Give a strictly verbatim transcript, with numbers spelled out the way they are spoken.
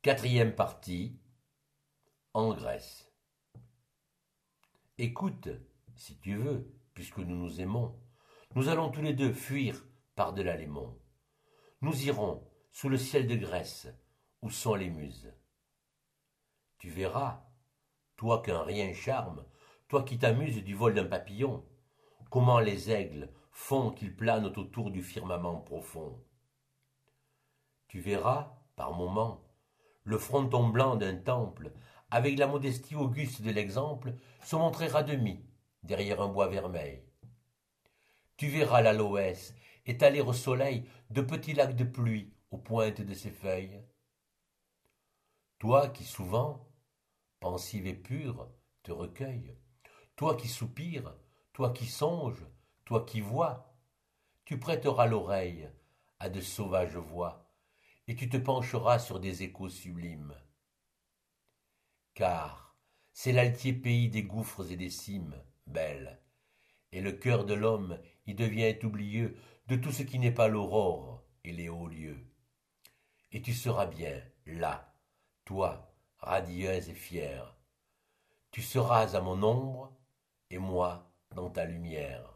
Quatrième partie, en Grèce. Écoute, si tu veux, puisque nous nous aimons, nous allons tous les deux fuir par-delà les monts. Nous irons sous le ciel de Grèce, où sont les muses. Tu verras, toi qu'un rien charme, toi qui t'amuses du vol d'un papillon, comment les aigles font qu'ils planent autour du firmament profond. Tu verras, par moments, le fronton blanc d'un temple, avec la modestie auguste de l'exemple, se montrer à demi derrière un bois vermeil. Tu verras l'aloès étaler au soleil de petits lacs de pluie aux pointes de ses feuilles. Toi qui souvent, pensive et pure, te recueilles, toi qui soupires, toi qui songes, toi qui vois, tu prêteras l'oreille à de sauvages voix, et tu te pencheras sur des échos sublimes. Car c'est l'altier pays des gouffres et des cimes, belle, et le cœur de l'homme y devient oublieux de tout ce qui n'est pas l'aurore et les hauts lieux. Et tu seras bien là, toi, radieuse et fière. Tu seras à mon ombre, et moi dans ta lumière.